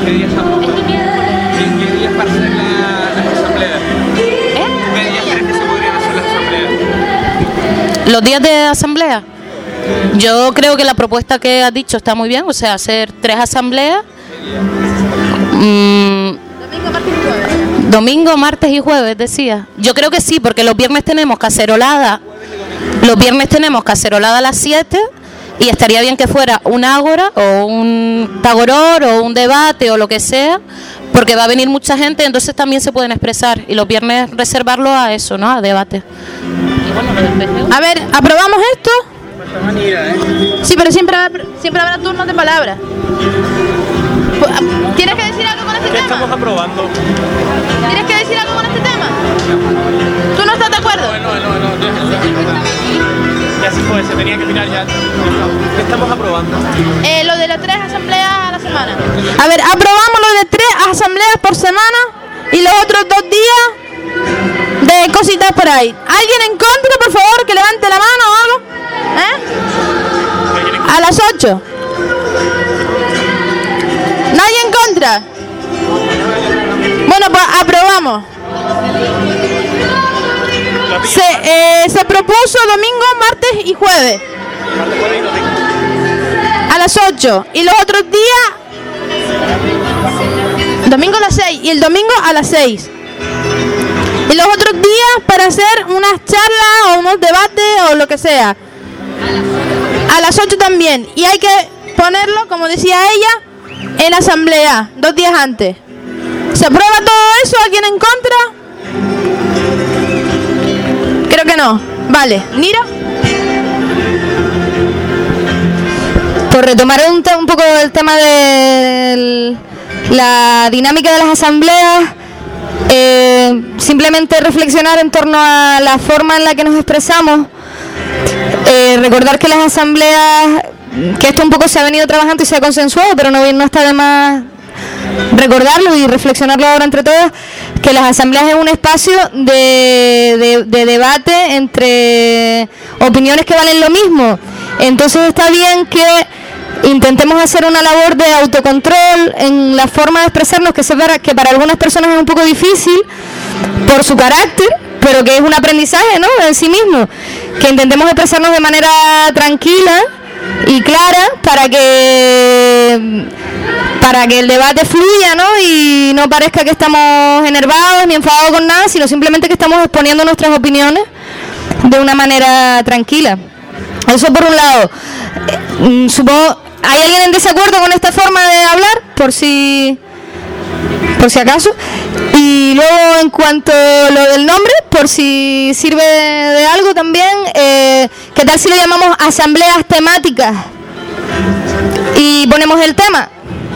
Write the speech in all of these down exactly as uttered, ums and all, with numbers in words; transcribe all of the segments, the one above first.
¿Qué días son? ¿En qué días para hacer la, las asambleas? ¿Eh? ¿Qué días crees que se podrían hacer las asambleas? Los días de asamblea. Yo creo que la propuesta que has dicho está muy bien, o sea, hacer tres asambleas. Mm, domingo, martes y jueves, decía. Yo creo que sí, porque los viernes tenemos cacerolada. Los viernes tenemos cacerolada a las siete y estaría bien que fuera un ágora o un tagoror o un debate o lo que sea, porque va a venir mucha gente, entonces también se pueden expresar y los viernes reservarlo a eso, ¿no? A debate. A ver, ¿aprobamos esto? Sí, pero siempre, siempre habrá turnos de palabra. ¿Tienes que decir algo con este ¿Qué tema? estamos aprobando? ¿Tienes que decir algo con este tema? ¿Tú no estás de acuerdo? No, no, no, ya se fue, se tenía que mirar ya. ¿Qué estamos aprobando? Eh, lo de las tres asambleas a la semana. A ver, aprobamos lo de tres asambleas por semana y los otros dos días de cositas por ahí. ¿Alguien en contra, por favor, que levante la mano o algo? ¿Eh? A las ocho. ¿Nadie en contra? Bueno, pues aprobamos. Se, eh, se propuso domingo, martes y jueves. A las ocho. Y los otros días, domingo a las seis. Y el domingo a las seis. Y los otros días para hacer unas charlas o unos debates o lo que sea. A las ocho también. Y hay que ponerlo, como decía ella, en asamblea, dos días antes. ¿Se aprueba todo eso? ¿Alguien en contra? Creo que no. Vale. ¿Nira? Por retomar un, un poco el tema de la dinámica de las asambleas, eh, simplemente reflexionar en torno a la forma en la que nos expresamos, eh, recordar que las asambleas, que esto un poco se ha venido trabajando y se ha consensuado, pero no, no está de más recordarlo y reflexionarlo ahora entre todos, que las asambleas es un espacio de, de, de debate entre opiniones que valen lo mismo. Entonces está bien que intentemos hacer una labor de autocontrol en la forma de expresarnos, que, se verá, que para algunas personas es un poco difícil por su carácter, pero que es un aprendizaje, ¿no?, en sí mismo, que intentemos expresarnos de manera tranquila y clara para que para que el debate fluya, ¿no?, y no parezca que estamos enervados ni enfadados con nada, sino simplemente que estamos exponiendo nuestras opiniones de una manera tranquila. Eso por un lado. Eh, supongo, ¿hay alguien en desacuerdo con esta forma de hablar? Por si por si acaso. Y luego, en cuanto a lo del nombre, por si sirve de algo también, eh, ¿qué tal si lo llamamos asambleas temáticas? Y ponemos el tema.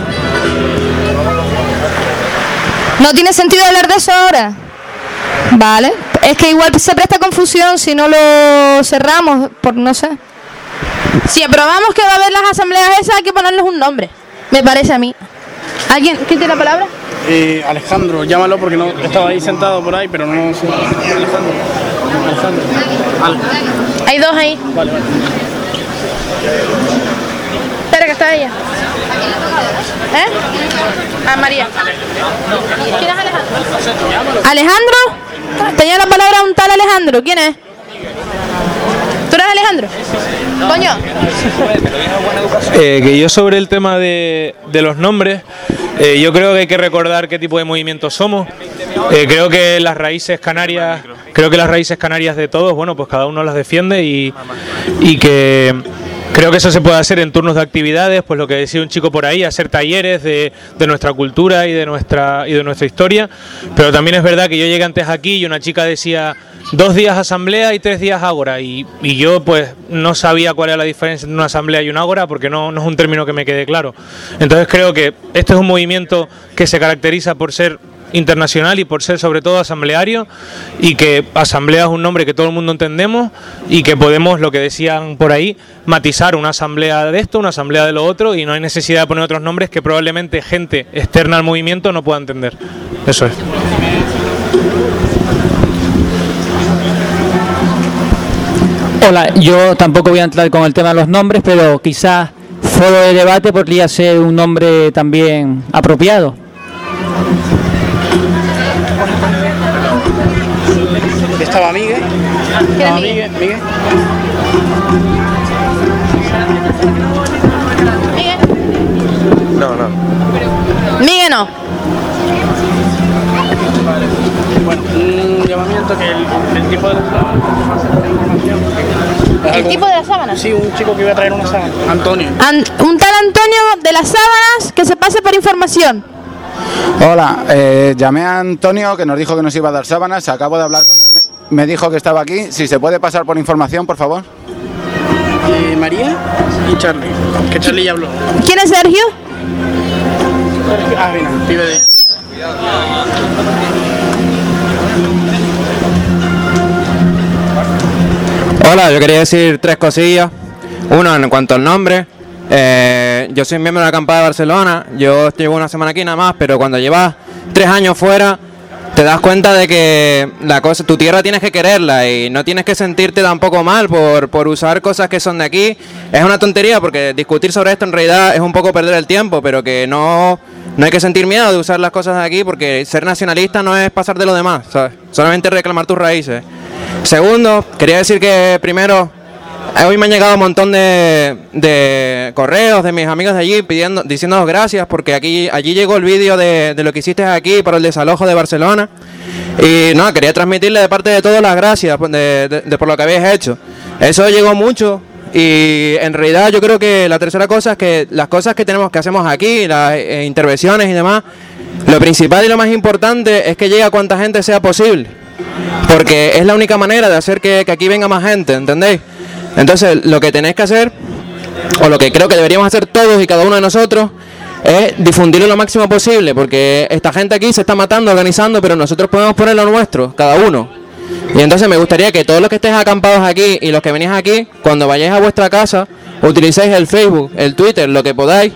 ¿No tiene sentido hablar de eso ahora? Vale. Es que igual se presta confusión si no lo cerramos, por no sé. Si aprobamos que va a haber las asambleas esas, hay que ponerles un nombre, me parece a mí. ¿Alguien? ¿Quién tiene la palabra? Eh, Alejandro, llámalo porque no estaba ahí sentado por ahí, pero no sé. Alejandro. Alejandro. Al. Hay dos ahí. Vale, vale. Espera, que está ella. ¿Eh? Ah, María. ¿Quién es Alejandro? ¿Alejandro? Tenía la palabra un tal Alejandro. ¿Quién es? ¿Tú eres Alejandro? Coño. Eh, que yo sobre el tema de, de los nombres, eh, yo creo que hay que recordar qué tipo de movimientos somos. Eh, creo que las raíces canarias, creo que las raíces canarias de todos, bueno, pues cada uno las defiende y, y que creo que eso se puede hacer en turnos de actividades, pues lo que decía un chico por ahí, hacer talleres de, de nuestra cultura y de nuestra y de nuestra historia. Pero también es verdad que yo llegué antes aquí y una chica decía dos días asamblea y tres días ágora, y, y yo pues no sabía cuál era la diferencia entre una asamblea y una ágora, porque no, no es un término que me quede claro. Entonces creo que este es un movimiento que se caracteriza por ser internacional y por ser sobre todo asambleario, y que asamblea es un nombre que todo el mundo entendemos y que podemos, lo que decían por ahí, matizar una asamblea de esto, una asamblea de lo otro, y no hay necesidad de poner otros nombres que probablemente gente externa al movimiento no pueda entender. Eso es. Hola, yo tampoco voy a entrar con el tema de los nombres, pero quizás foro de debate podría ser un nombre también apropiado. Estaba Miguel. Estaba Miguel. Miguel. No, no. Miguel no. Bueno, un llamamiento que el, el tipo de la sábana. ¿El tipo de la sábana? Sí, un chico que iba a traer una sábana. Antonio. An- un tal Antonio de las sábanas que se pase por información. Hola, eh, llamé a Antonio que nos dijo que nos iba a dar sábanas, acabo de hablar con él, me, me dijo que estaba aquí, si se puede pasar por información, por favor. Eh, María y Charlie, que Charlie ya habló. ¿Quién es Sergio? Ah, mira, pibe de... Hola, yo quería decir tres cosillas. Uno, en cuanto al nombre, eh, yo soy miembro de la acampada de Barcelona, yo llevo una semana aquí nada más, pero cuando llevas tres años fuera, te das cuenta de que la cosa, tu tierra tienes que quererla y no tienes que sentirte tampoco mal por, por usar cosas que son de aquí. Es una tontería porque discutir sobre esto en realidad es un poco perder el tiempo, pero que no, no hay que sentir miedo de usar las cosas de aquí porque ser nacionalista no es pasar de lo demás, ¿sabes? Solamente reclamar tus raíces. Segundo, quería decir que primero, hoy me han llegado un montón de, de correos de mis amigos de allí pidiendo, diciéndonos gracias porque aquí allí llegó el vídeo de, de lo que hiciste aquí por el desalojo de Barcelona y no, quería transmitirle de parte de todos las gracias de, de, de por lo que habéis hecho. Eso llegó mucho y en realidad yo creo que la tercera cosa es que las cosas que tenemos que hacemos aquí, las eh, intervenciones y demás, lo principal y lo más importante es que llegue a cuanta gente sea posible. Porque es la única manera de hacer que, que aquí venga más gente, ¿entendéis? Entonces, lo que tenéis que hacer, o lo que creo que deberíamos hacer todos y cada uno de nosotros, es difundirlo lo máximo posible, porque esta gente aquí se está matando, organizando, pero nosotros podemos poner lo nuestro, cada uno. Y entonces me gustaría que todos los que estéis acampados aquí y los que venís aquí, cuando vayáis a vuestra casa, utilicéis el Facebook, el Twitter, lo que podáis,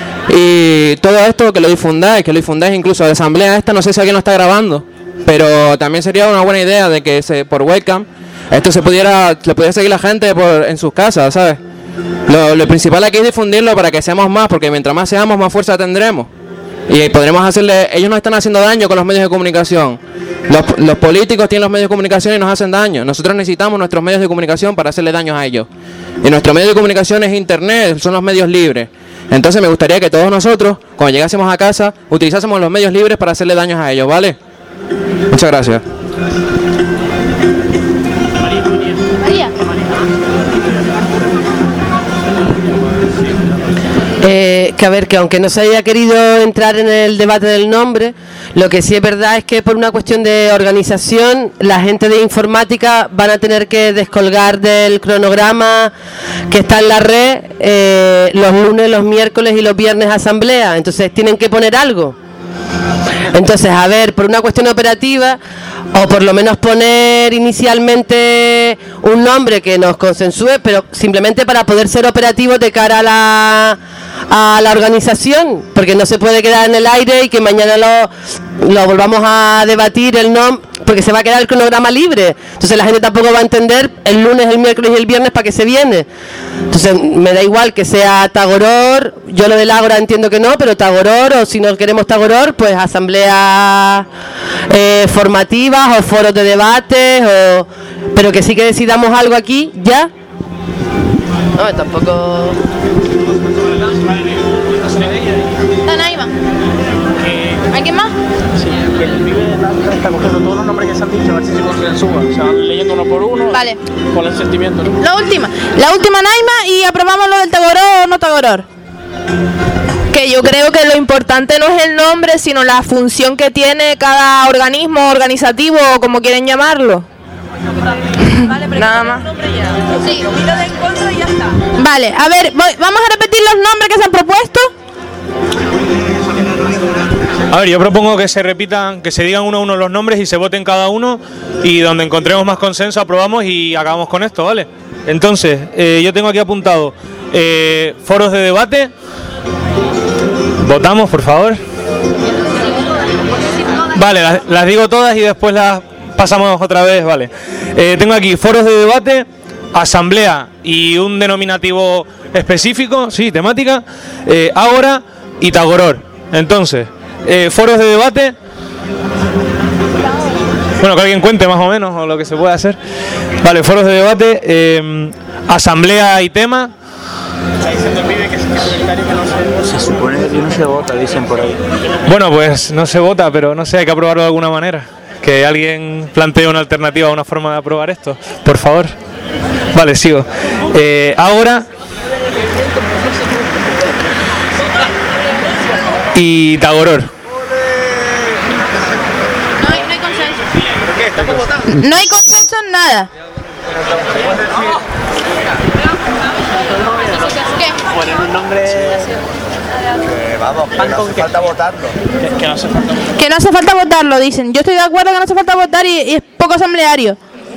y todo esto que lo difundáis, que lo difundáis incluso. La asamblea esta, no sé si alguien lo está grabando, pero también sería una buena idea de que se, por webcam esto se pudiera, le pudiera seguir la gente por, en sus casas, ¿sabes? Lo, lo principal aquí es difundirlo para que seamos más, porque mientras más seamos, más fuerza tendremos. Y podremos hacerle, ellos nos están haciendo daño con los medios de comunicación. Los, los políticos tienen los medios de comunicación y nos hacen daño. Nosotros necesitamos nuestros medios de comunicación para hacerle daño a ellos. Y nuestro medio de comunicación es internet, son los medios libres. Entonces me gustaría que todos nosotros, cuando llegásemos a casa, utilizásemos los medios libres para hacerle daños a ellos, ¿vale? Muchas gracias. María. Eh, que a ver, que aunque no se haya querido entrar en el debate del nombre, lo que sí es verdad es que por una cuestión de organización, la gente de informática van a tener que descolgar del cronograma que está en la red eh, los lunes, los miércoles y los viernes asamblea, entonces tienen que poner algo. Entonces, a ver, por una cuestión operativa, o por lo menos poner inicialmente un nombre que nos consensúe, pero simplemente para poder ser operativos de cara a la, a la organización, porque no se puede quedar en el aire y que mañana lo, lo volvamos a debatir el nombre, porque se va a quedar el cronograma libre. Entonces la gente tampoco va a entender el lunes, el miércoles y el viernes para qué se viene. Entonces me da igual que sea Tagoror, yo lo del Ágora entiendo que no, pero Tagoror, o si no queremos Tagoror, pues asambleas eh, formativas o foros de debates, o, pero que sí que decidamos algo aquí, ya. No, tampoco... Tanaima. ¿Alguien más? Sí, que el pibe de la está cogiendo todos los nombres que se han dicho, a ver si se consensúa. O sea, leyendo uno por uno. Vale. Con el sentimiento, ¿no? La última. La última, Naima, y aprobamos lo del Tagoror o no Tagoror. Que yo creo que lo importante no es el nombre, sino la función que tiene cada organismo organizativo, o como quieren llamarlo. Vale, pero nada más. Sí. En contra y ya está. Vale, a ver, voy, vamos a repetir los nombres que se han propuesto. A ver, yo propongo que se repitan, que se digan uno a uno los nombres y se voten cada uno, y donde encontremos más consenso aprobamos y acabamos con esto, ¿vale? Entonces, eh, yo tengo aquí apuntado eh, foros de debate. Votamos, por favor. Vale, las, las digo todas y después las pasamos otra vez, vale. Eh, tengo aquí foros de debate, asamblea y un denominativo específico, sí, temática, eh, ágora y tagoror. Entonces, eh, foros de debate. Bueno, que alguien cuente más o menos o lo que se pueda hacer. Vale, foros de debate, eh, asamblea y tema. Se supone que no se vota, dicen por ahí. Bueno, pues no se vota, pero no sé, hay que aprobarlo de alguna manera. Que alguien plantee una alternativa, una forma de aprobar esto, por favor. Vale, sigo. Eh, ahora... Y tagoror. No hay, no hay consenso. No hay consenso en nada. Poner un nombre... Que vamos, que no hace falta votarlo. Que no hace falta votarlo. Que no hace falta votarlo, dicen. Yo estoy de acuerdo que no hace falta votar y, y es poco asambleario.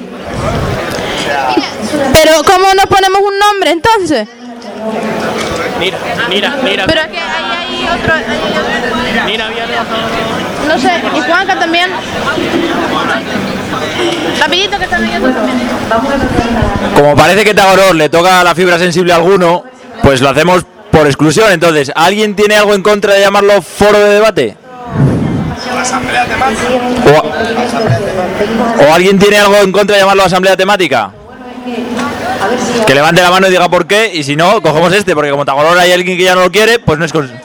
Pero ¿cómo nos ponemos un nombre entonces? Mira, mira, mira. Pero es que ahí hay otro... Hay otro. Mira, había No sé, y Juanca también. Rapidito que están leyendo también. Como parece que Tagoror le toca la fibra sensible a alguno, pues lo hacemos por exclusión. Entonces, ¿alguien tiene algo en contra de llamarlo foro de debate? Asamblea temática. ¿O, ¿O alguien tiene algo en contra de llamarlo asamblea temática? Que levante la mano y diga por qué, y si no, cogemos este, porque como Tagoror hay alguien que ya no lo quiere, pues no es con...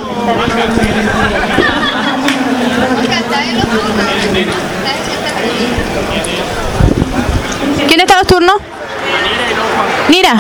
¿Quién está a los turnos? Mira.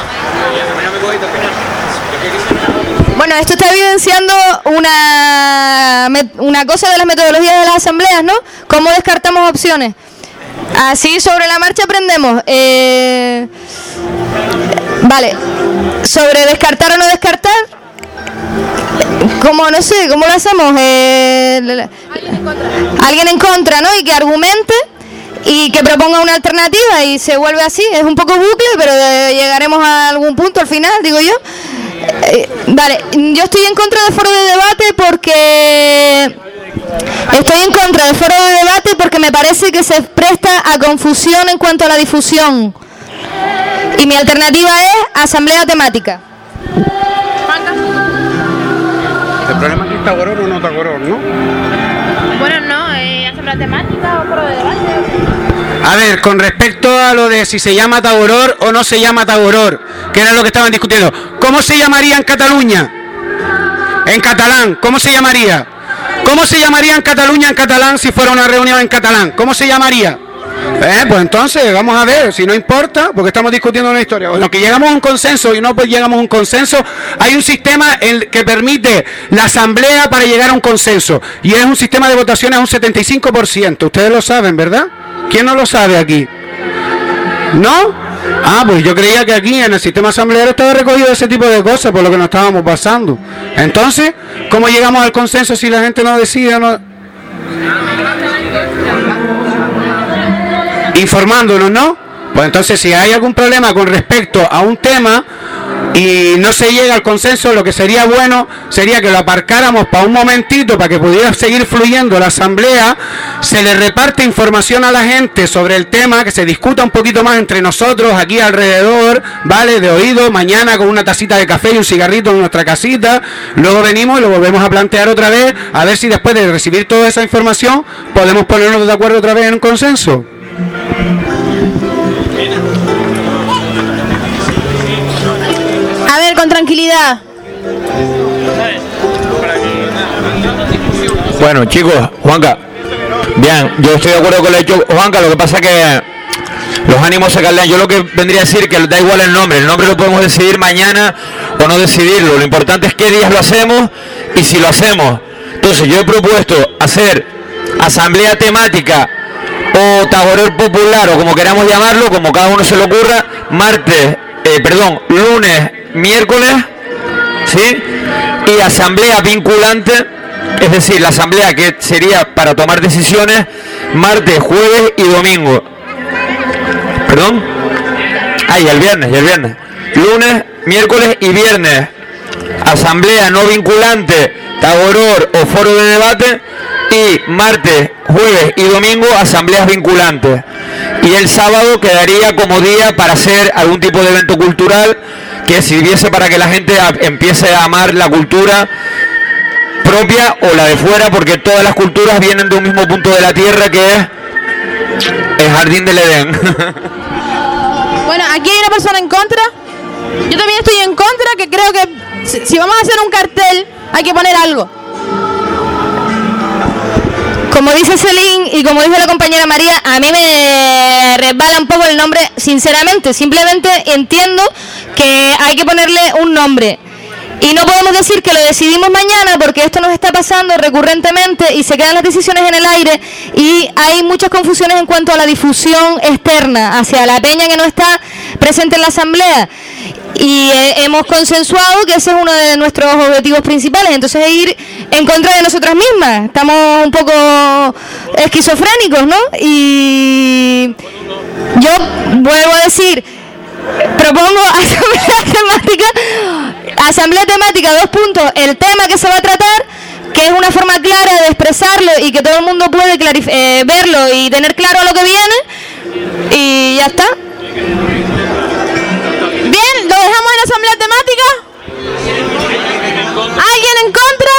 Bueno, esto está evidenciando una, una cosa de las metodologías de las asambleas, ¿no? ¿Cómo descartamos opciones? Así sobre la marcha aprendemos. Eh, vale, sobre descartar o no descartar. ¿Cómo? No sé, ¿cómo lo hacemos? Eh, alguien en contra, ¿no? Y que argumente y que proponga una alternativa y se vuelve así. Es un poco bucle, pero eh, llegaremos a algún punto al final, digo yo. Eh, vale, yo estoy en contra del foro de debate porque... Estoy en contra del foro de debate porque me parece que se presta a confusión en cuanto a la difusión. Y mi alternativa es asamblea temática. El problema es que es Tagoror o no Tagoror, ¿no? Bueno, no, eh, asamblea temática o foro de debate. A ver, con respecto a lo de si se llama Tagoror o no se llama Tagoror, que era lo que estaban discutiendo, ¿cómo se llamaría en Cataluña? En catalán, ¿cómo se llamaría? ¿Cómo se llamaría en Cataluña en catalán si fuera una reunión en catalán? ¿Cómo se llamaría? Eh, pues entonces, vamos a ver, si no importa, porque estamos discutiendo una historia. En lo que llegamos a un consenso y no pues llegamos a un consenso, hay un sistema el que permite la asamblea para llegar a un consenso. Y es un sistema de votaciones a un setenta y cinco por ciento. Ustedes lo saben, ¿verdad? ¿Quién no lo sabe aquí? ¿No? Ah, pues yo creía que aquí en el sistema asambleario estaba recogido ese tipo de cosas por lo que nos estábamos pasando. Entonces, ¿cómo llegamos al consenso si la gente no decide? No... Informándonos, ¿no? Pues entonces, si hay algún problema con respecto a un tema y no se llega al consenso, lo que sería bueno sería que lo aparcáramos para un momentito para que pudiera seguir fluyendo la asamblea, se le reparte información a la gente sobre el tema, que se discuta un poquito más entre nosotros aquí alrededor, ¿vale? De oído, mañana con una tacita de café y un cigarrito en nuestra casita, luego venimos y lo volvemos a plantear otra vez, a ver si después de recibir toda esa información podemos ponernos de acuerdo otra vez en un consenso. A ver, con tranquilidad. Bueno, chicos, Juanca, bien, yo estoy de acuerdo con lo que ha dicho Juanca, lo que pasa es que los ánimos se caldean. Yo lo que vendría a decir que da igual el nombre, el nombre lo podemos decidir mañana o no decidirlo, lo importante es qué días lo hacemos y si lo hacemos. Entonces yo he propuesto hacer asamblea temática o Tagoror popular o como queramos llamarlo, como cada uno se le ocurra, martes, eh, perdón, lunes, miércoles, ¿sí? Y asamblea vinculante, es decir, la asamblea que sería para tomar decisiones martes, jueves y domingo. ¿Perdón? Ah, y el viernes, y el viernes. Lunes, miércoles y viernes. Asamblea no vinculante, Tagoror o foro de debate. Y martes, jueves y domingo asambleas vinculantes. Y el sábado quedaría como día para hacer algún tipo de evento cultural que sirviese para que la gente a, empiece a amar la cultura propia o la de fuera, porque todas las culturas vienen de un mismo punto de la tierra, que es el jardín del Edén. Bueno, aquí hay una persona en contra. Yo también estoy en contra, que creo que si, si vamos a hacer un cartel hay que poner algo. Como dice Celine y como dice la compañera María, a mí me resbala un poco el nombre, sinceramente. Simplemente entiendo que hay que ponerle un nombre. Y no podemos decir que lo decidimos mañana, porque esto nos está pasando recurrentemente y se quedan las decisiones en el aire, y hay muchas confusiones en cuanto a la difusión externa hacia la peña que no está presente en la asamblea. Y eh, hemos consensuado que ese es uno de nuestros objetivos principales, entonces ir en contra de nosotras mismas. Estamos un poco esquizofrénicos, ¿no? Y yo vuelvo a decir, propongo asamblea temática, asamblea temática, dos puntos, el tema que se va a tratar, que es una forma clara de expresarlo y que todo el mundo puede eh, verlo y tener claro lo que viene, y ya está. Bien, lo dejamos en asamblea temática. ¿Alguien en contra?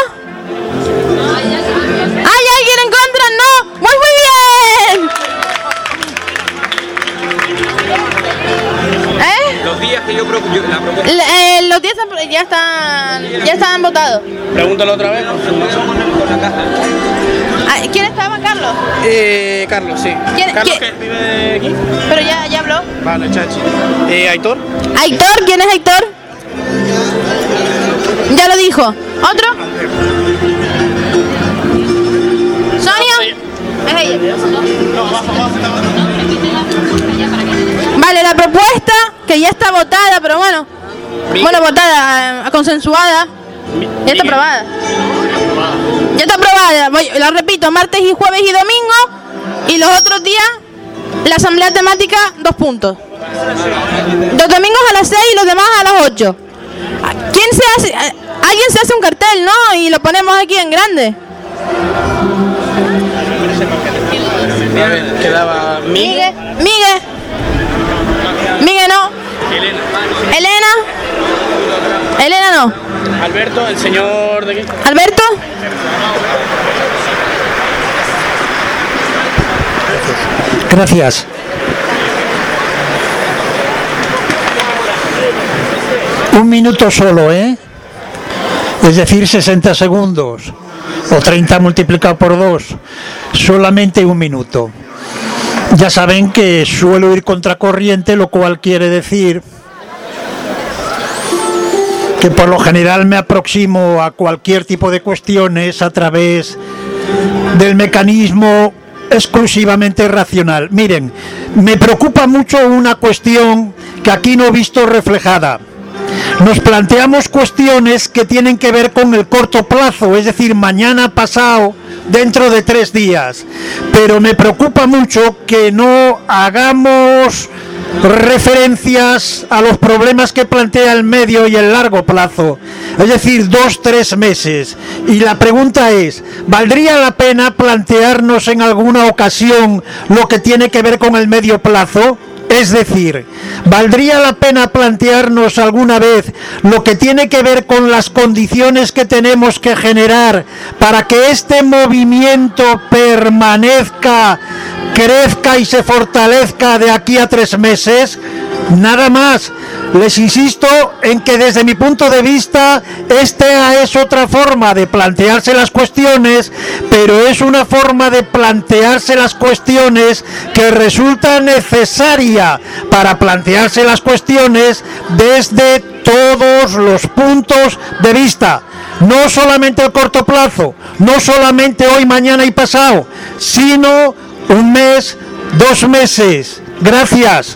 ¿Hay alguien en contra? No. Muy muy bien. ¿Eh? Los días que yo propuse, la propuesta. Eh, los días ya están, ya están votados. Pregúntalo otra vez. Ah, ¿quién estaba, Carlos? Eh, Carlos, sí. ¿Quién, Carlos, ¿quién? que vive aquí. Pero ya, ya habló. Vale, chachi. Eh, Aitor. Aitor, ¿quién es Aitor? Ya lo dijo. ¿Otro? ¿Sonia? Es ella. Vale, la propuesta, que ya está votada, pero bueno. Bueno, votada, consensuada. Ya está aprobada. Ya está aprobada. Voy, la repito, martes y jueves y domingo. Y los otros días, la asamblea temática, dos puntos. Los domingos a las seis y los demás a las ocho. ¿Quién se hace? Alguien se hace un cartel, ¿no? Y lo ponemos aquí en grande. Quedaba Miguel. Miguel. Miguel no. Elena. Elena. Elena no. Alberto, el señor de aquí. Alberto. Gracias. Un minuto solo, ¿eh? Es decir, sesenta segundos. O treinta multiplicado por dos. Solamente un minuto. Ya saben que suelo ir contracorriente, lo cual quiere decir que por lo general me aproximo a cualquier tipo de cuestiones a través del mecanismo exclusivamente racional. Miren, me preocupa mucho una cuestión que aquí no he visto reflejada. Nos planteamos cuestiones que tienen que ver con el corto plazo, es decir, mañana, pasado, dentro de tres días. Pero me preocupa mucho que no hagamos referencias a los problemas que plantea el medio y el largo plazo, es decir, dos, tres meses. Y la pregunta es, ¿valdría la pena plantearnos en alguna ocasión lo que tiene que ver con el medio plazo? Es decir, ¿valdría la pena plantearnos alguna vez lo que tiene que ver con las condiciones que tenemos que generar para que este movimiento permanezca, crezca y se fortalezca de aquí a tres meses? Nada más. Les insisto en que desde mi punto de vista esta es otra forma de plantearse las cuestiones, pero es una forma de plantearse las cuestiones que resulta necesaria para plantearse las cuestiones desde todos los puntos de vista. No solamente el corto plazo, no solamente hoy, mañana y pasado, sino un mes, dos meses. Gracias.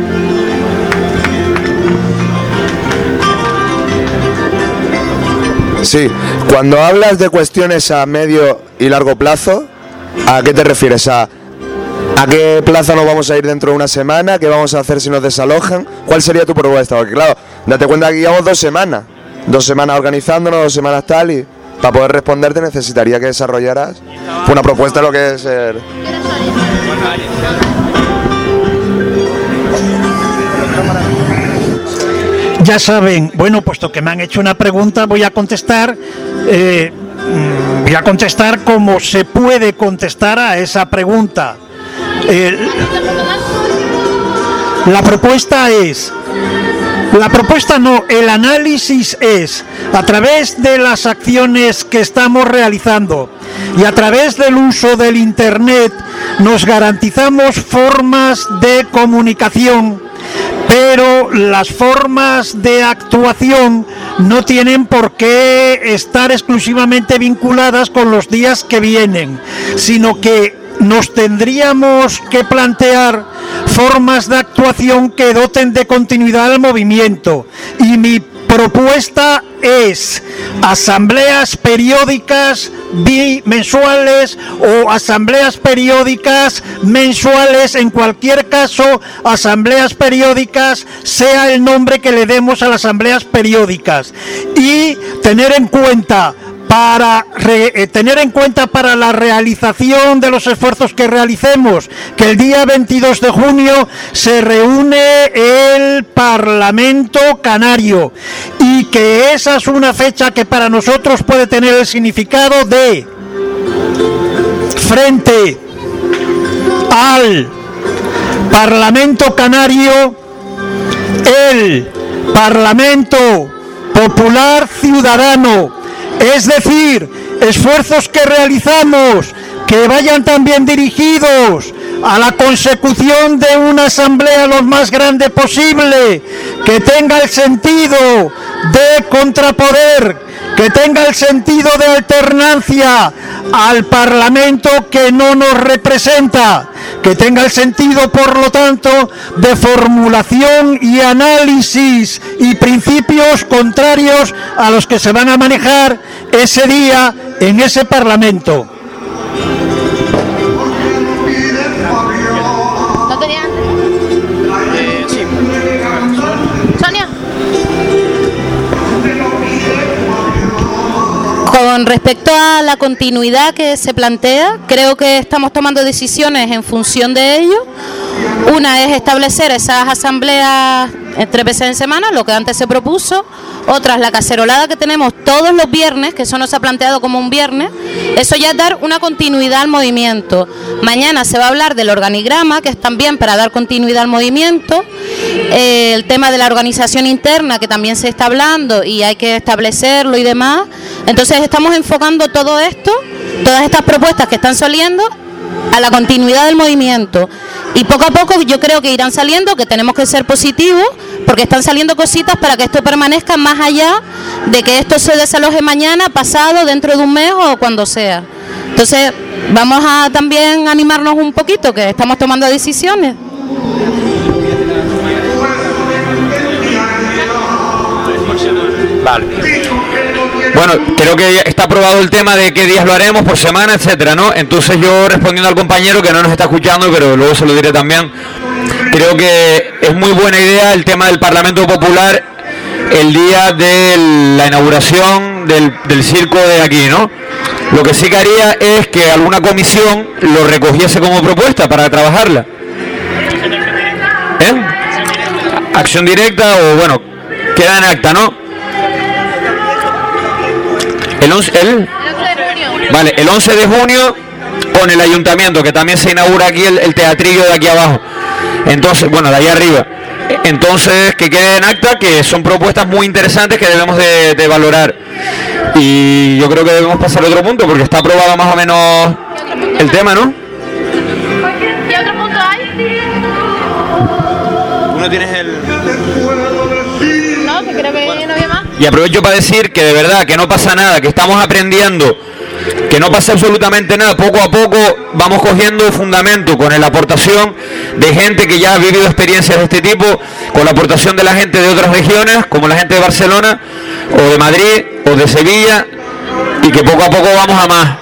Sí, cuando hablas de cuestiones a medio y largo plazo, ¿a qué te refieres? ¿A, a qué plazo nos vamos a ir dentro de una semana? ¿Qué vamos a hacer si nos desalojan? ¿Cuál sería tu propuesta? Porque claro, date cuenta que llevamos dos semanas, dos semanas organizándonos, dos semanas tal, y para poder responderte necesitaría que desarrollaras una propuesta de lo que es ser... ya saben, bueno, puesto que me han hecho una pregunta, voy a contestar, eh, voy a contestar como se puede contestar a esa pregunta. Eh, la propuesta es, la propuesta no, el análisis es, a través de las acciones que estamos realizando y a través del uso del Internet, nos garantizamos formas de comunicación, pero las formas de actuación no tienen por qué estar exclusivamente vinculadas con los días que vienen, sino que nos tendríamos que plantear formas de actuación que doten de continuidad al movimiento. Y mi propuesta es asambleas periódicas bimensuales o asambleas periódicas mensuales, en cualquier caso, asambleas periódicas, sea el nombre que le demos a las asambleas periódicas, y tener en cuenta para re, eh, tener en cuenta para la realización de los esfuerzos que realicemos, que el día veintidós de junio se reúne el Parlamento Canario, y que esa es una fecha que para nosotros puede tener el significado de, frente al Parlamento Canario, el Parlamento Popular Ciudadano. Es decir, esfuerzos que realizamos que vayan también dirigidos a la consecución de una asamblea lo más grande posible, que tenga el sentido de contrapoder, que tenga el sentido de alternancia al Parlamento que no nos representa, que tenga el sentido, por lo tanto, de formulación y análisis y principios contrarios a los que se van a manejar ese día en ese Parlamento. ¿No tenía antes? Eh, sí. Sonia. Con respecto a la continuidad que se plantea, creo que estamos tomando decisiones en función de ello. Una es establecer esas asambleas tres veces en semana, lo que antes se propuso. Otra es la cacerolada que tenemos todos los viernes, que eso no se ha planteado como un viernes. Eso ya es dar una continuidad al movimiento. Mañana se va a hablar del organigrama, que es también para dar continuidad al movimiento. Eh, el tema de la organización interna, que también se está hablando y hay que establecerlo y demás. Entonces estamos enfocando todo esto, todas estas propuestas que están saliendo, a la continuidad del movimiento. Y poco a poco yo creo que irán saliendo, que tenemos que ser positivos, porque están saliendo cositas para que esto permanezca, más allá de que esto se desaloje mañana, pasado, dentro de un mes o cuando sea. Entonces vamos a también animarnos un poquito, que estamos tomando decisiones. Vale. Bueno, creo que está aprobado el tema de qué días lo haremos, por semana, etcétera, ¿no? Entonces yo, respondiendo al compañero que no nos está escuchando, pero luego se lo diré también, creo que es muy buena idea el tema del Parlamento Popular el día de la inauguración del, del circo de aquí, ¿no? Lo que sí que haría es que alguna comisión lo recogiese como propuesta para trabajarla. ¿Eh? Acción directa o, bueno, queda en acta, ¿no? El once, el, vale, el once de junio con el ayuntamiento, que también se inaugura aquí el, el teatrillo de aquí abajo. Entonces, bueno, de ahí arriba. Entonces, que quede en acta, que son propuestas muy interesantes que debemos de, de valorar. Y yo creo que debemos pasar a otro punto, porque está aprobado más o menos el tema, ¿no? ¿Qué otro punto hay? Uno tienes el... No, que creo que no había más. Y aprovecho para decir que de verdad que no pasa nada, que estamos aprendiendo, que no pasa absolutamente nada. Poco a poco vamos cogiendo fundamento con la aportación de gente que ya ha vivido experiencias de este tipo, con la aportación de la gente de otras regiones, como la gente de Barcelona, o de Madrid, o de Sevilla, y que poco a poco vamos a más.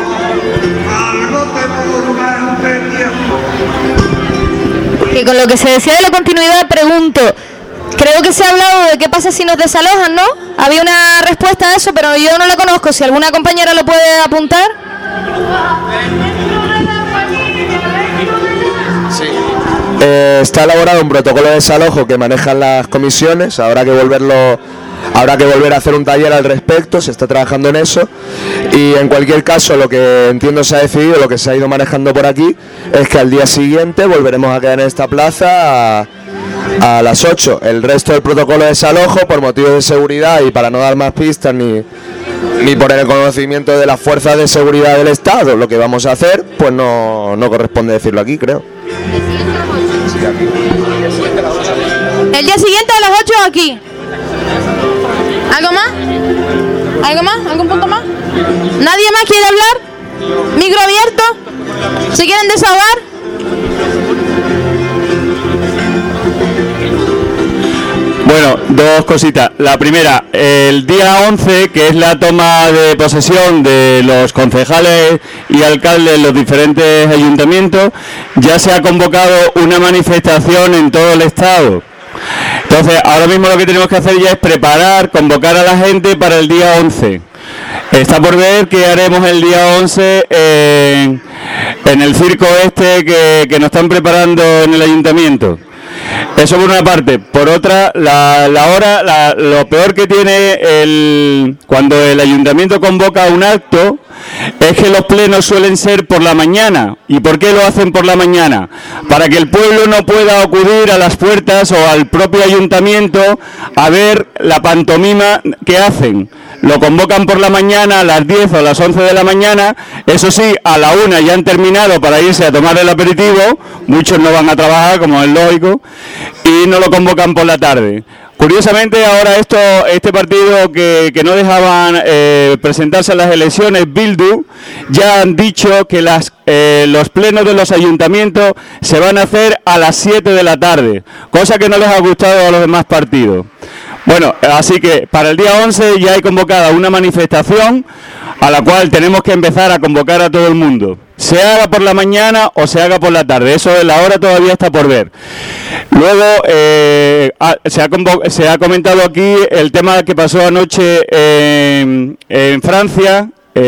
Y con lo que se decía de la continuidad, pregunto, creo que se ha hablado de qué pasa si nos desalojan, ¿no? Había una respuesta a eso, pero yo no la conozco. Si alguna compañera lo puede apuntar. Sí. Eh, está elaborado un protocolo de desalojo que manejan las comisiones, habrá que volverlo, habrá que volver a hacer un taller al respecto, se está trabajando en eso, y en cualquier caso lo que entiendo se ha decidido, lo que se ha ido manejando por aquí, es que al día siguiente volveremos a quedar en esta plaza a, a las ocho. El resto del protocolo de desalojo, por motivos de seguridad y para no dar más pistas ni, ni por el conocimiento de las fuerzas de seguridad del Estado, lo que vamos a hacer, pues no, no corresponde decirlo aquí, creo. El día siguiente a las ocho aquí. ¿Algo más? ¿Algo más? ¿Algún punto más? ¿Nadie más quiere hablar? ¿Micro abierto? ¿Se quieren desahogar? Bueno, dos cositas. La primera, el día once, que es la toma de posesión de los concejales y alcaldes de los diferentes ayuntamientos, ya se ha convocado una manifestación en todo el estado. Entonces, ahora mismo lo que tenemos que hacer ya es preparar, convocar a la gente para el día once. Está por ver qué haremos el día once en, en el circo este que, que nos están preparando en el ayuntamiento. Eso por una parte. Por otra, la, la hora, la, lo peor que tiene el, cuando el ayuntamiento convoca un acto es que los plenos suelen ser por la mañana. ¿Y por qué lo hacen por la mañana? Para que el pueblo no pueda acudir a las puertas o al propio ayuntamiento a ver la pantomima que hacen. Lo convocan por la mañana a las diez o a las once de la mañana, eso sí, a la una ya han terminado para irse a tomar el aperitivo, muchos no van a trabajar, como es lógico, y no lo convocan por la tarde. Curiosamente, ahora esto, este partido que, que no dejaban eh, presentarse a las elecciones, Bildu, ya han dicho que las, eh, los plenos de los ayuntamientos se van a hacer a las siete de la tarde, cosa que no les ha gustado a los demás partidos. Bueno, así que para el día once ya hay convocada una manifestación a la cual tenemos que empezar a convocar a todo el mundo. Se haga por la mañana o se haga por la tarde, eso de la hora todavía está por ver. Luego eh, se, ha se ha comentado aquí el tema que pasó anoche en, en Francia,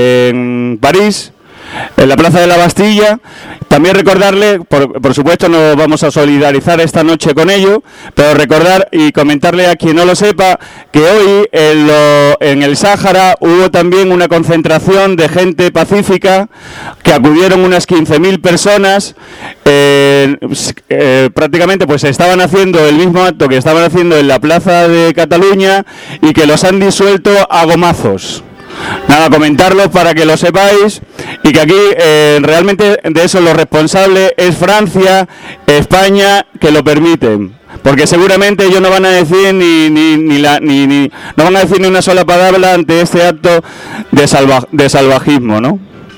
en París, en la Plaza de la Bastilla. También recordarle, por, por supuesto nos vamos a solidarizar esta noche con ellos, pero recordar y comentarle a quien no lo sepa que hoy en, lo, en el Sáhara hubo también una concentración de gente pacífica, que acudieron unas quince mil personas, eh, eh, prácticamente pues estaban haciendo el mismo acto que estaban haciendo en la Plaza de Cataluña y que los han disuelto a gomazos. Nada, comentarlos para que lo sepáis y que aquí eh, realmente de eso lo responsable es Francia, España, que lo permiten, porque seguramente ellos no van a decir ni ni ni, la, ni, ni no van a decir ni una sola palabra ante este acto de, salva, de salvajismo, ¿no?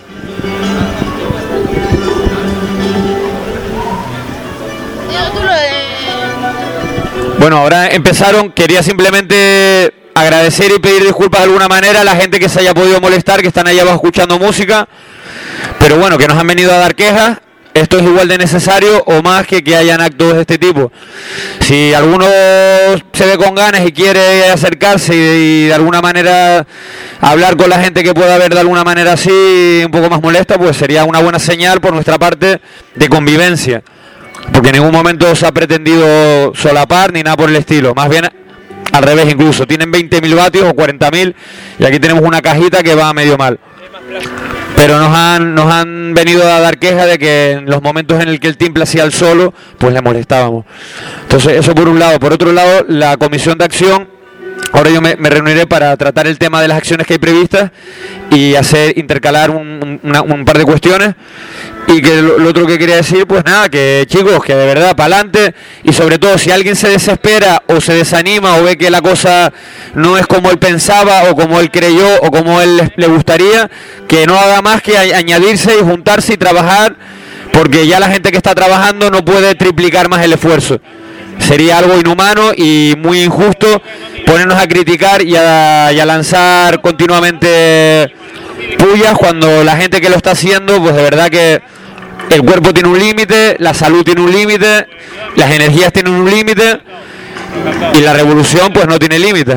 Bueno, ahora empezaron, quería simplemente agradecer y pedir disculpas de alguna manera a la gente que se haya podido molestar, que están allá abajo escuchando música, pero bueno, que nos han venido a dar quejas. Esto es igual de necesario o más que que hayan actos de este tipo. Si alguno se ve con ganas y quiere acercarse y, y de alguna manera hablar con la gente que pueda ver de alguna manera así un poco más molesta, pues sería una buena señal por nuestra parte de convivencia, porque en ningún momento se ha pretendido solapar ni nada por el estilo, más bien al revés. Incluso tienen veinte mil vatios o cuarenta mil y aquí tenemos una cajita que va medio mal. Pero nos han nos han venido a dar queja de que en los momentos en el que el timple hacía el solo, pues le molestábamos. Entonces, eso por un lado. Por otro lado, la comisión de acción, ahora yo me, me reuniré para tratar el tema de las acciones que hay previstas y hacer intercalar un, una, un par de cuestiones. Y que lo, lo otro que quería decir, pues nada, que chicos, que de verdad, para adelante, y sobre todo si alguien se desespera o se desanima o ve que la cosa no es como él pensaba o como él creyó o como él le, le gustaría, que no haga más que a, añadirse y juntarse y trabajar, porque ya la gente que está trabajando no puede triplicar más el esfuerzo. Sería algo inhumano y muy injusto ponernos a criticar y a, y a lanzar continuamente pullas cuando la gente que lo está haciendo, pues de verdad que el cuerpo tiene un límite, la salud tiene un límite, las energías tienen un límite y la revolución pues no tiene límite.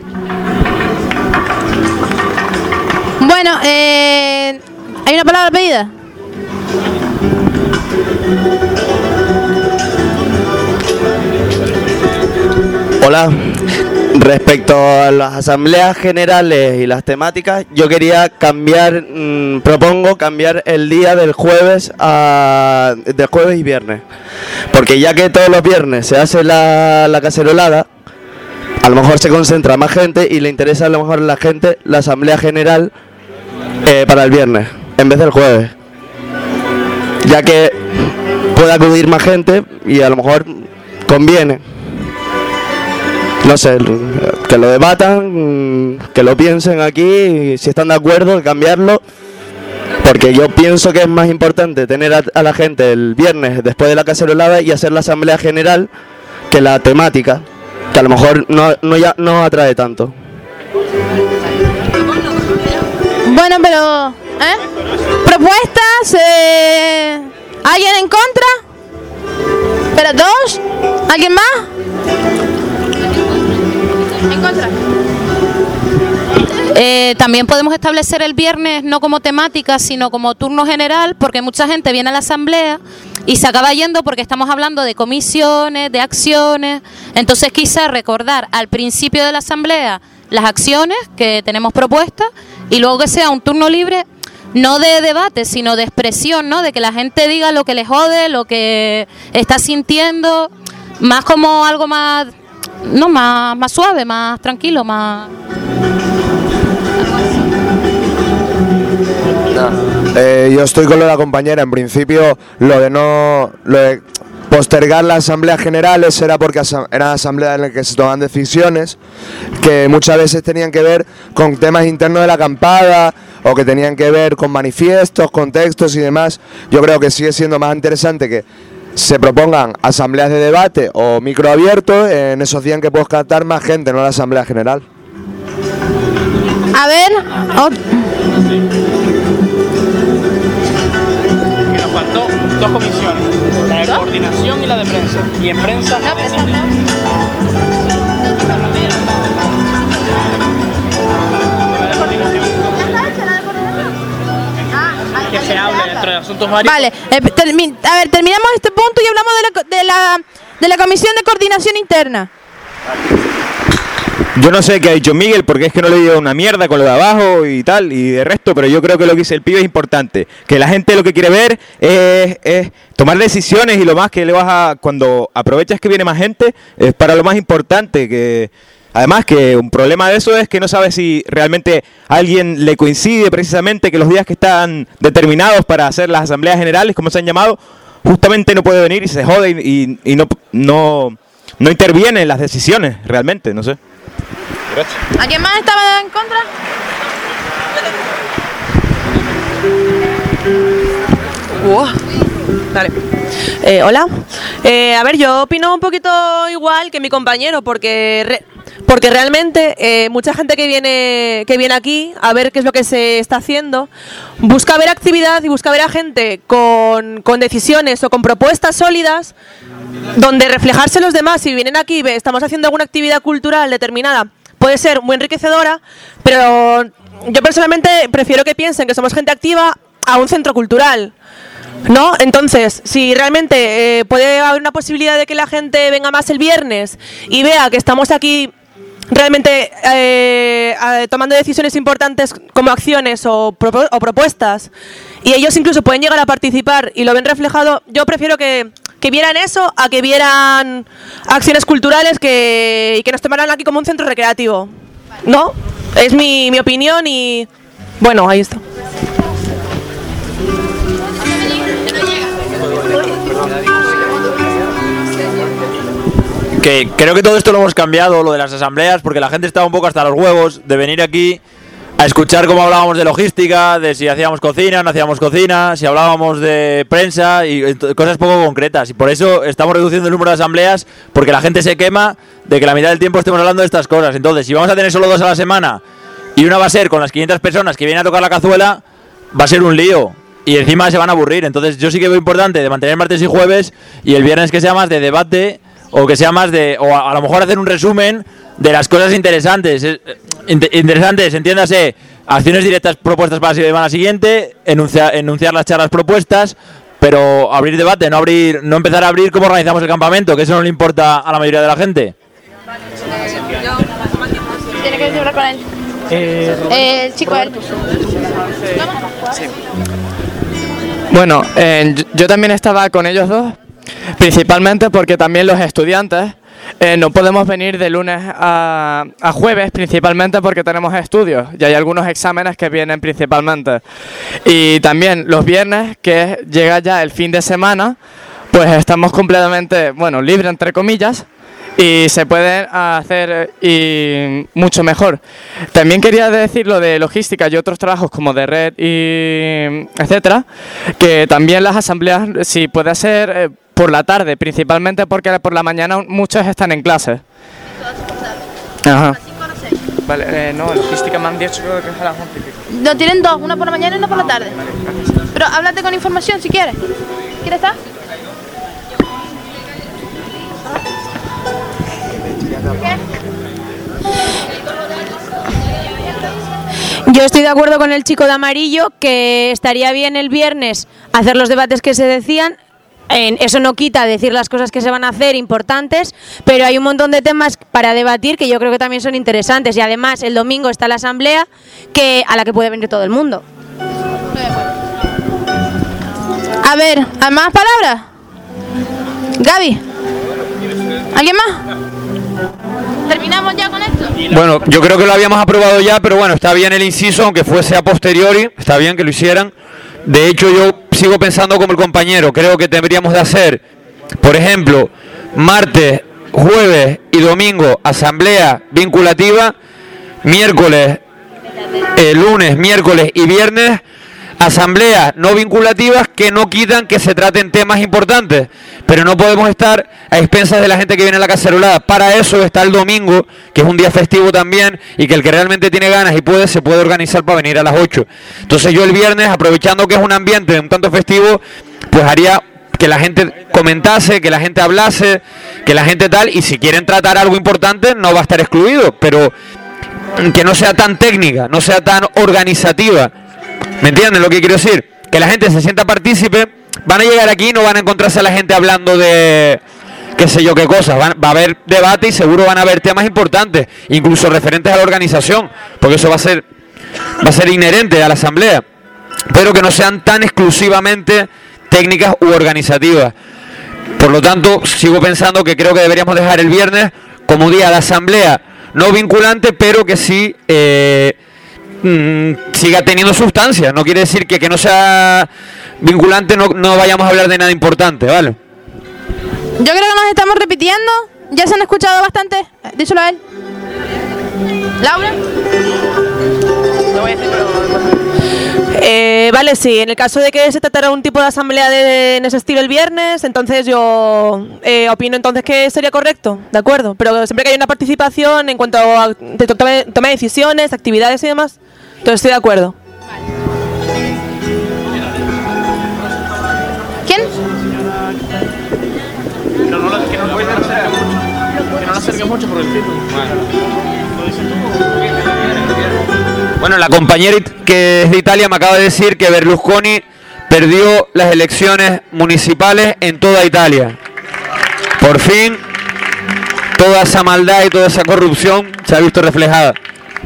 Bueno, eh, ¿hay una palabra pedida? Hola, respecto a las asambleas generales y las temáticas, yo quería cambiar, mmm, propongo cambiar el día del jueves a de jueves y viernes, porque ya que todos los viernes se hace la, la cacerolada, a lo mejor se concentra más gente y le interesa a lo mejor a la gente la asamblea general eh, para el viernes en vez del jueves, ya que puede acudir más gente y a lo mejor conviene. No sé, que lo debatan, que lo piensen aquí y si están de acuerdo, cambiarlo, porque yo pienso que es más importante tener a, a la gente el viernes después de la cacerolada y hacer la asamblea general que la temática, que a lo mejor no, no, ya, no atrae tanto. Bueno, pero... ¿eh? ¿Propuestas? Eh, ¿Alguien en contra? ¿Pero dos? ¿Alguien más? En contra. Eh, también podemos establecer el viernes no como temática, sino como turno general, porque mucha gente viene a la asamblea y se acaba yendo porque estamos hablando de comisiones, de acciones. Entonces quizás recordar al principio de la asamblea las acciones que tenemos propuestas y luego que sea un turno libre, no de debate, sino de expresión, ¿no? De que la gente diga lo que le jode, lo que está sintiendo, más como algo más... No, más, más suave, más tranquilo, más... Eh, yo estoy con lo de la compañera. En principio, lo de no... Lo de postergar las asambleas generales era porque asa- eran asambleas en las que se toman decisiones que muchas veces tenían que ver con temas internos de la acampada o que tenían que ver con manifiestos, con textos y demás. Yo creo que sigue siendo más interesante que se propongan asambleas de debate o microabiertos en esos días en que puedes captar más gente, no la asamblea general. A ver... Oh. Que nos faltó dos comisiones, la de coordinación y la de prensa. Y en prensa... No, prensa que se hable dentro de asuntos varios. Vale, eh, termi- a ver, terminamos este punto y hablamos de la, co- de la, de la Comisión de Coordinación Interna. Yo no sé qué ha dicho Miguel, porque es que no le digo una mierda con lo de abajo y tal, y de resto, pero yo creo que lo que dice el pibe es importante. Que la gente lo que quiere ver es, es tomar decisiones y lo más que le vas a... Cuando aprovechas que viene más gente, es para lo más importante, que... Además que un problema de eso es que no sabes si realmente a alguien le coincide precisamente que los días que están determinados para hacer las asambleas generales, como se han llamado, justamente no puede venir y se jode y, y, y no, no, no interviene en las decisiones realmente, no sé. Gracias. ¿Alguien más estaba en contra? Wow. Vale. Eh, hola. Eh, a ver, yo opino un poquito igual que mi compañero, porque re porque realmente eh, mucha gente que viene que viene aquí a ver qué es lo que se está haciendo busca ver actividad y busca ver a gente con, con decisiones o con propuestas sólidas donde reflejarse los demás. Si vienen aquí y ve, estamos haciendo alguna actividad cultural determinada, puede ser muy enriquecedora, pero yo personalmente prefiero que piensen que somos gente activa a un centro cultural, ¿no? Entonces, si realmente eh, puede haber una posibilidad de que la gente venga más el viernes y vea que estamos aquí realmente eh, eh, tomando decisiones importantes como acciones o, propu o propuestas, y ellos incluso pueden llegar a participar y lo ven reflejado, yo prefiero que, que vieran eso a que vieran acciones culturales que, y que nos tomaran aquí como un centro recreativo, ¿no? Es mi, mi opinión y bueno, ahí está. Que creo que todo esto lo hemos cambiado, lo de las asambleas, porque la gente estaba un poco hasta los huevos de venir aquí a escuchar cómo hablábamos de logística, de si hacíamos cocina, no hacíamos cocina, si hablábamos de prensa y cosas poco concretas. Y por eso estamos reduciendo el número de asambleas, porque la gente se quema de que la mitad del tiempo estemos hablando de estas cosas. Entonces, si vamos a tener solo dos a la semana y una va a ser con las quinientas personas que vienen a tocar la cazuela, va a ser un lío. Y encima se van a aburrir. Entonces yo sí que veo importante de mantener martes y jueves y el viernes que sea más de debate o que sea más de... O a, a lo mejor hacer un resumen de las cosas interesantes. Eh, inter, interesantes, entiéndase, acciones directas propuestas para la semana siguiente, enunciar, enunciar las charlas propuestas, pero abrir debate, no abrir no empezar a abrir cómo organizamos el campamento, que eso no le importa a la mayoría de la gente. Tiene que hablar con él. Eh, Eh, el chico él. Bueno, eh, yo- yo también estaba con ellos dos, principalmente porque también los estudiantes eh, no podemos venir de lunes a, a jueves, principalmente porque tenemos estudios y hay algunos exámenes que vienen principalmente. Y también los viernes, que llega ya el fin de semana, pues estamos completamente, bueno, libres entre comillas, y se pueden hacer y mucho mejor. También quería decir lo de logística y otros trabajos como de red y etcétera, que también las asambleas si puede ser eh, por la tarde, principalmente porque por la mañana muchos están en clase. Ajá. Vale, eh, no, logística me han dicho que es a las once y pico. No, tienen dos, una por la mañana y una por la tarde. Pero háblate con información si quieres. ¿Quieres estar? Yo estoy de acuerdo con el chico de amarillo que estaría bien el viernes hacer los debates que se decían. En- eso no quita decir las cosas que se van a hacer importantes, pero hay un montón de temas para debatir que yo creo que también son interesantes. Y además el domingo está la asamblea que a la que puede venir todo el mundo. A ver, ¿hay más palabras? Gaby. ¿Alguien más? ¿Terminamos ya con esto? Bueno, yo creo que lo habíamos aprobado ya, pero bueno, está bien el inciso, aunque fuese a posteriori, está bien que lo hicieran. De hecho, yo sigo pensando como el compañero, creo que deberíamos de hacer, por ejemplo, martes, jueves y domingo, asamblea vinculativa, miércoles, eh, lunes, miércoles y viernes, asambleas no vinculativas que no quitan que se traten temas importantes, pero no podemos estar a expensas de la gente que viene a la cacerolada. Para eso está el domingo, que es un día festivo también, y que el que realmente tiene ganas y puede, se puede organizar para venir a las ocho. Entonces yo el viernes, aprovechando que es un ambiente un tanto festivo, pues haría que la gente comentase, que la gente hablase, que la gente tal, y si quieren tratar algo importante no va a estar excluido, pero que no sea tan técnica, no sea tan organizativa. ¿Me entienden lo que quiero decir? Que la gente se sienta partícipe. Van a llegar aquí y no van a encontrarse a la gente hablando de qué sé yo qué cosas. Van- va a haber debate y seguro van a haber temas importantes, incluso referentes a la organización, porque eso va a ser va a ser inherente a la asamblea, pero que no sean tan exclusivamente técnicas u organizativas. Por lo tanto, sigo pensando que creo que deberíamos dejar el viernes como día de asamblea no vinculante, pero que sí eh, mm, siga teniendo sustancia. No quiere decir que que no sea vinculante no, no vayamos a hablar de nada importante, ¿vale? Yo creo que nos estamos repitiendo. Ya se han escuchado bastante. Eh, Díselo a él. Laura. No voy a decir, pero... Eh, vale, sí, en el caso de que se tratara un tipo de asamblea de, en ese estilo el viernes, entonces yo eh, opino entonces que sería correcto, ¿de acuerdo? Pero siempre que haya una participación en cuanto a de to- toma, toma de decisiones, actividades y demás, entonces estoy de acuerdo. ¿Quién? No, no, la- que no puede acercar mucho. Que no la acerque mucho por el título. Lo dices tú. Bueno, la compañera it- que es de Italia me acaba de decir que Berlusconi perdió las elecciones municipales en toda Italia. Por fin, toda esa maldad y toda esa corrupción se ha visto reflejada.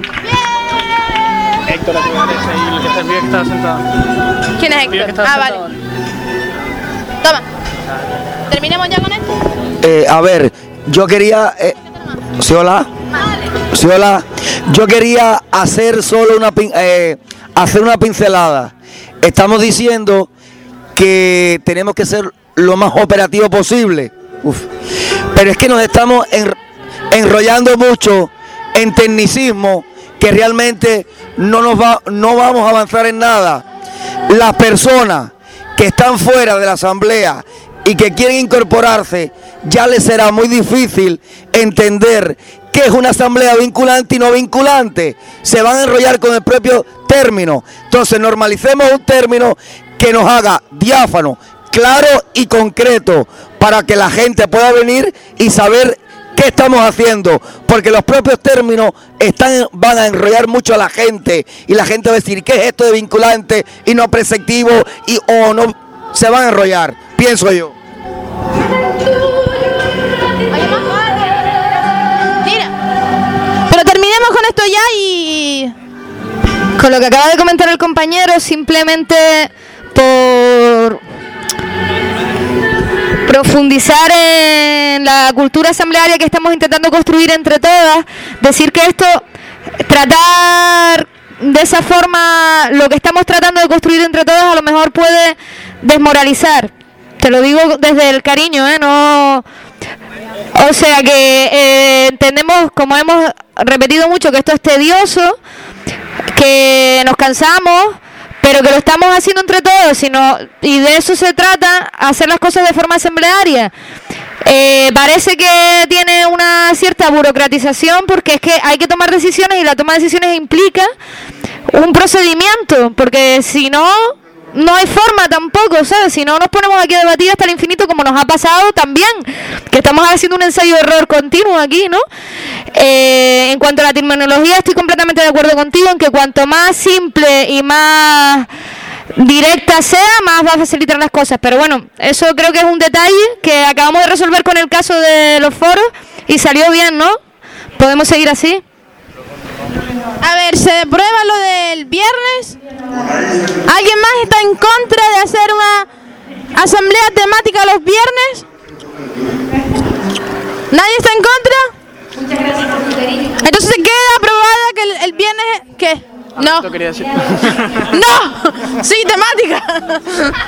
Héctor, a tu derecha y el que está el pibe que estaba sentado. ¿Quién es El pibe que Héctor? estaba Ah, vale. sentado. Toma. ¿Terminemos ya con esto? Eh, a ver, yo quería... Eh, ¿sí, hola? Sí, hola. Yo quería hacer solo una, pin- eh, hacer una pincelada. Estamos diciendo que tenemos que ser lo más operativo posible. Uf. Pero es que nos estamos en- enrollando mucho en tecnicismo que realmente no, nos va, no vamos a avanzar en nada. Las personas que están fuera de la asamblea y que quieren incorporarse, ya les será muy difícil entender qué es una asamblea vinculante y no vinculante. Se van a enrollar con el propio término. Entonces normalicemos un término que nos haga diáfano, claro y concreto, para que la gente pueda venir y saber qué estamos haciendo, porque los propios términos están, van a enrollar mucho a la gente y la gente va a decir, ¿qué es esto de vinculante y no preceptivo? Y o no, se van a enrollar, pienso yo. Mira. Pero terminemos con esto ya y... Con lo que acaba de comentar el compañero, simplemente por profundizar en la cultura asamblearia que estamos intentando construir entre todas, decir que esto, tratar de esa forma lo que estamos tratando de construir entre todas a lo mejor puede desmoralizar. Te lo digo desde el cariño, ¿eh? No... O sea que eh, entendemos, como hemos repetido mucho, que esto es tedioso, que nos cansamos, pero que lo estamos haciendo entre todos, sino, y de eso se trata, hacer las cosas de forma asamblearia. Eh, parece que tiene una cierta burocratización porque es que hay que tomar decisiones y la toma de decisiones implica un procedimiento, porque si no, no hay forma tampoco, ¿sabes? Si no nos ponemos aquí a debatir hasta el infinito como nos ha pasado también, que estamos haciendo un ensayo de error continuo aquí, ¿no? Eh, en cuanto a la terminología estoy completamente de acuerdo contigo en que cuanto más simple y más directa sea, más va a facilitar las cosas, pero bueno, eso creo que es un detalle que acabamos de resolver con el caso de los foros y salió bien, ¿no? ¿Podemos seguir así? A ver, se prueba lo del viernes. ¿Alguien más está en contra de hacer una asamblea temática los viernes? ¿Nadie está en contra? Entonces se queda aprobada que el, el viernes... ¿Qué? No. No. Sí, temática.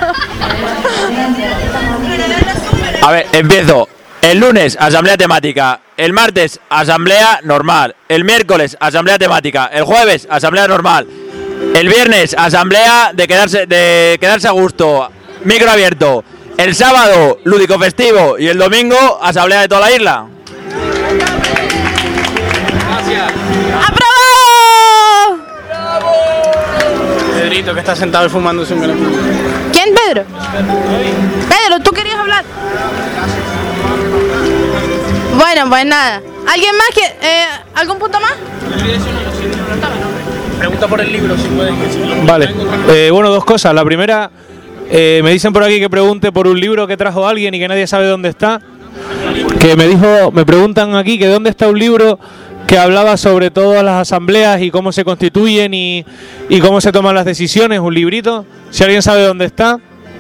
A ver, empiezo. El lunes, asamblea temática. El martes, asamblea normal. El miércoles, asamblea temática. El jueves, asamblea normal. El viernes, asamblea de quedarse, de quedarse a gusto. Micro abierto. El sábado, lúdico festivo. Y el domingo, asamblea de toda la isla. Gracias. ¡Aprobado! Pedrito, que está sentado y fumándose un galón. ¿Quién, Pedro? Pedro, ¿tú querías hablar? Bueno, pues nada. ¿Alguien más que eh, algún punto más? Pregunta por el libro, si puedes. Vale, eh, bueno, dos cosas. La primera, eh, me dicen por aquí que pregunte por un libro que trajo alguien y que nadie sabe dónde está. Que me dijo, me preguntan aquí que dónde está un libro que hablaba sobre todas las asambleas y cómo se constituyen y, y cómo se toman las decisiones, un librito. Si alguien sabe dónde está.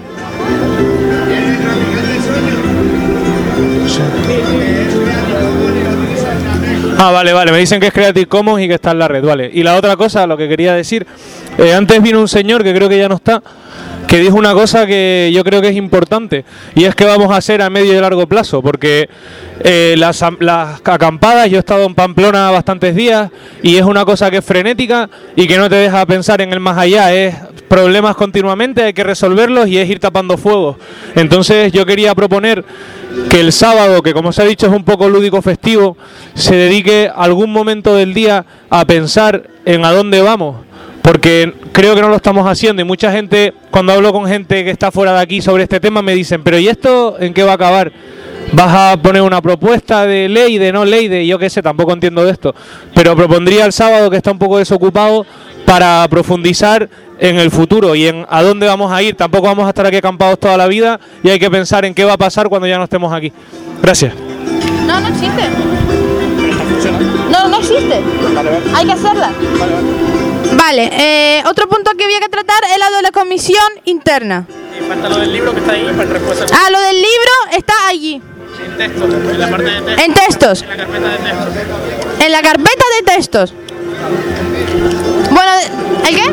Ah, vale, vale, me dicen que es Creative Commons y que está en la red, vale. Y la otra cosa, lo que quería decir, eh, antes vino un señor que creo que ya no está, que dijo una cosa que yo creo que es importante, y es que vamos a hacer a medio y largo plazo, porque eh, las, las acampadas, yo he estado en Pamplona bastantes días, y es una cosa que es frenética y que no te deja pensar en el más allá, es problemas continuamente, hay que resolverlos y es ir tapando fuegos. Entonces yo quería proponer que el sábado, que como se ha dicho es un poco lúdico festivo, se dedique algún momento del día a pensar en a dónde vamos, porque creo que no lo estamos haciendo y mucha gente, cuando hablo con gente que está fuera de aquí sobre este tema, me dicen, pero ¿y esto en qué va a acabar? ¿Vas a poner una propuesta de ley, de no ley, de yo qué sé, tampoco entiendo de esto, pero propondría el sábado, que está un poco desocupado, para profundizar en el futuro y en a dónde vamos a ir. Tampoco vamos a estar aquí acampados toda la vida y hay que pensar en qué va a pasar cuando ya no estemos aquí. Gracias. No, no existe. No, no existe. Hay que hacerla. Vale, eh, otro punto que había que tratar es la de la comisión interna. Y falta lo del libro que está ahí para respuesta. Ah, lo del libro está allí. En textos, en la parte de textos. En textos. En la carpeta de textos. En la carpeta de textos. Bueno, ¿el qué?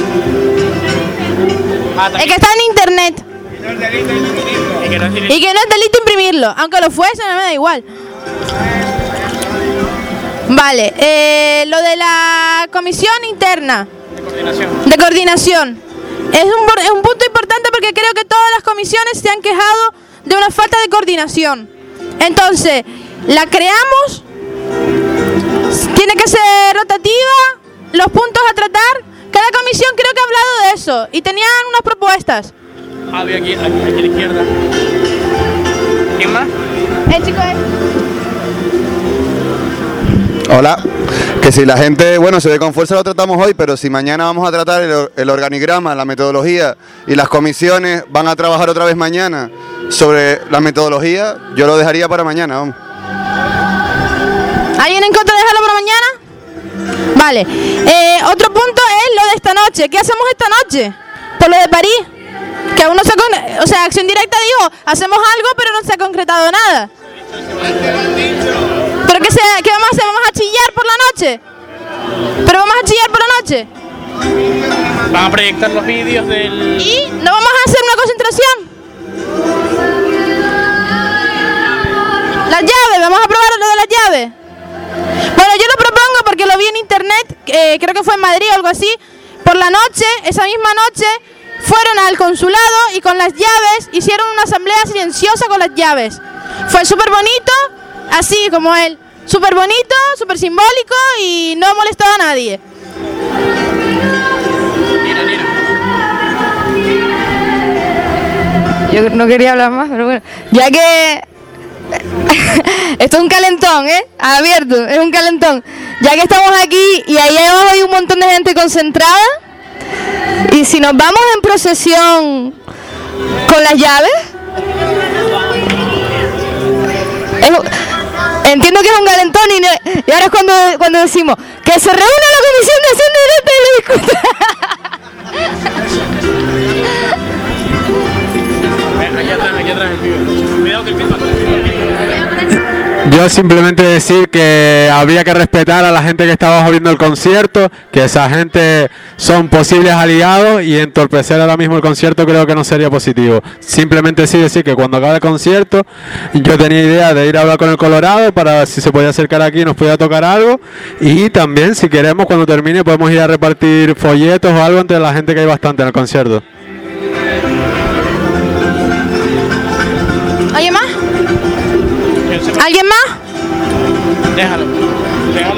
Ah, el que está en internet. Y que no es Y que no es delito imprimirlo, aunque lo fuese, me da igual. Vale, eh, lo de la comisión interna de coordinación. de coordinación es un, es un punto importante porque creo que todas las comisiones se han quejado de una falta de coordinación. Entonces, la creamos, tiene que ser rotativa, los puntos a tratar. Cada comisión creo que ha hablado de eso y tenían unas propuestas. Ah, aquí, aquí, aquí a la izquierda. ¿Quién más? El chico es... Hola, que si la gente, bueno, se ve con fuerza lo tratamos hoy, pero si mañana vamos a tratar el, el organigrama, la metodología y las comisiones van a trabajar otra vez mañana sobre la metodología, yo lo dejaría para mañana, vamos. ¿Alguien en contra de dejarlo para mañana? Vale. Eh, otro punto es lo de esta noche. ¿Qué hacemos esta noche? Por lo de París. Que aún no se ha con... O sea, Acción Directa dijo, hacemos algo, pero no se ha concretado nada. ¿Pero qué, se... qué vamos a hacer? ¿Vamos a chillar por la noche? ¿Pero vamos a chillar por la noche? Van a proyectar los vídeos del... ¿Y no vamos a hacer una concentración? Las llaves, vamos a probar lo de las llaves. Bueno, yo lo propongo porque lo vi en internet, eh, creo que fue en Madrid o algo así. Por la noche, esa misma noche, fueron al consulado y con las llaves hicieron una asamblea silenciosa con las llaves. Fue súper bonito, así como él. Súper bonito, súper simbólico y no molestó a nadie. Yo no quería hablar más, pero bueno. Ya que... Esto es un calentón, ¿eh? Abierto, es un calentón. Ya que estamos aquí y ahí abajo hay un montón de gente concentrada. Y si nos vamos en procesión con las llaves... Es un- entiendo que es un calentón y, no- y ahora es cuando, cuando decimos que se reúne la comisión de acción directa y lo discuta. Aquí atrás, aquí atrás el pibe. Cuidado que el pibe va a... Yo simplemente decir que habría que respetar a la gente que estaba viendo el concierto, que esa gente son posibles aliados y entorpecer ahora mismo el concierto creo que no sería positivo. Simplemente sí decir que cuando acabe el concierto yo tenía idea de ir a hablar con el Colorado para ver si se podía acercar aquí y nos podía tocar algo, y también si queremos cuando termine podemos ir a repartir folletos o algo entre la gente que hay bastante en el concierto. ¿Alguien más? ¿Alguien más? Déjalo. Déjalo.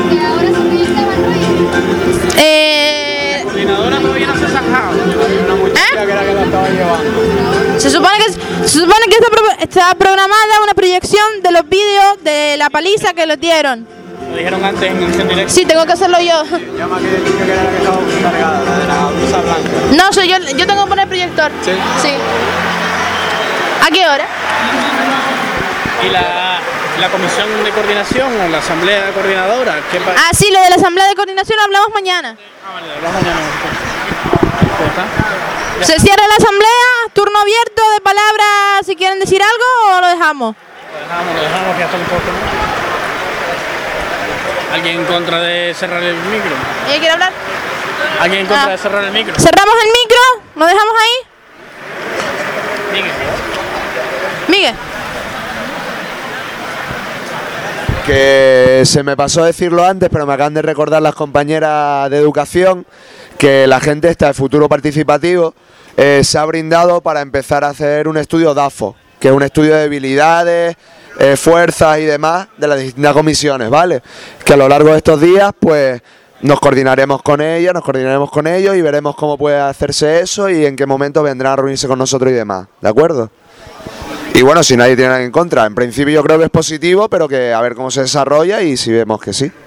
Eh... La coordinadora todavía no se ha sacado. Una muchacha que era que la estaba llevando. Se supone que, se supone que está, pro- está programada una proyección de los vídeos de la paliza que les dieron. Lo dijeron antes en Acción Directa. Sí, tengo que hacerlo yo. Llama a aquella chica que era la que estaba encargada, la de la blusa blanca. No, soy yo, yo tengo que poner proyector. Sí. Sí. ¿A qué hora? Y la, la comisión de coordinación o la asamblea coordinadora, ¿qué pasa? Ah, sí, lo de la asamblea de coordinación hablamos mañana. Ah, vale, hablamos mañana. ¿Ya está? Se cierra la asamblea, turno abierto de palabras si quieren decir algo o lo dejamos. Lo dejamos, lo dejamos, que ya está un poco, ¿no? ¿Alguien en contra de cerrar el micro? ¿Ella quiere hablar? ¿Alguien en contra Ah. de cerrar el micro? Cerramos el micro, lo dejamos ahí. Miguel. Miguel. Que se me pasó decirlo antes, pero me acaban de recordar las compañeras de educación que la gente esta de Futuro Participativo eh, se ha brindado para empezar a hacer un estudio DAFO, que es un estudio de debilidades, eh, fuerzas y demás de las distintas comisiones, ¿vale? Que a lo largo de estos días, pues nos coordinaremos con ellas, nos coordinaremos con ellos y veremos cómo puede hacerse eso y en qué momento vendrán a reunirse con nosotros y demás, ¿de acuerdo? Y bueno, si nadie tiene nada en contra, en principio yo creo que es positivo, pero que a ver cómo se desarrolla y si vemos que sí.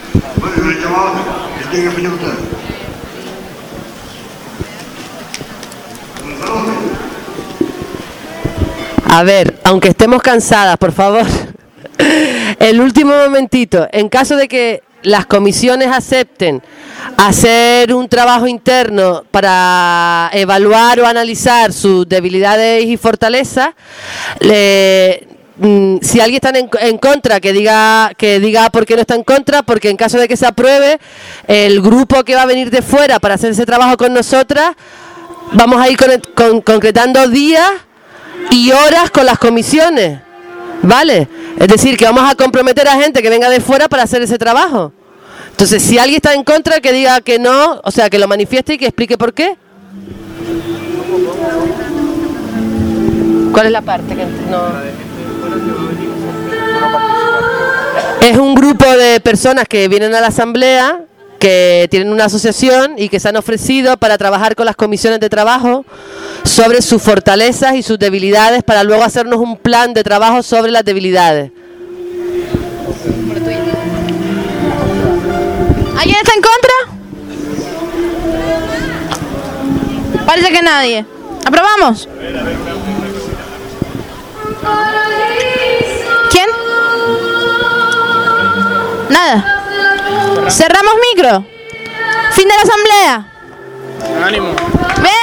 A ver, aunque estemos cansadas, por favor, el último momentito, en caso de que las comisiones acepten hacer un trabajo interno para evaluar o analizar sus debilidades y fortalezas, le- mm, si alguien está en, en contra, que diga que diga por qué no está en contra, porque en caso de que se apruebe, el grupo que va a venir de fuera para hacer ese trabajo con nosotras, vamos a ir con- con- concretando días y horas con las comisiones, ¿vale? Es decir, que vamos a comprometer a gente que venga de fuera para hacer ese trabajo. Entonces, si alguien está en contra, que diga que no, o sea, que lo manifieste y que explique por qué. ¿Cuál es la parte que no? Es un grupo de personas que vienen a la asamblea, que tienen una asociación y que se han ofrecido para trabajar con las comisiones de trabajo sobre sus fortalezas y sus debilidades para luego hacernos un plan de trabajo sobre las debilidades. ¿Alguien está en contra? Parece que nadie. ¿Aprobamos? ¿Quién? Nada. Cerramos micro. Fin de la asamblea. Ánimo. Ven.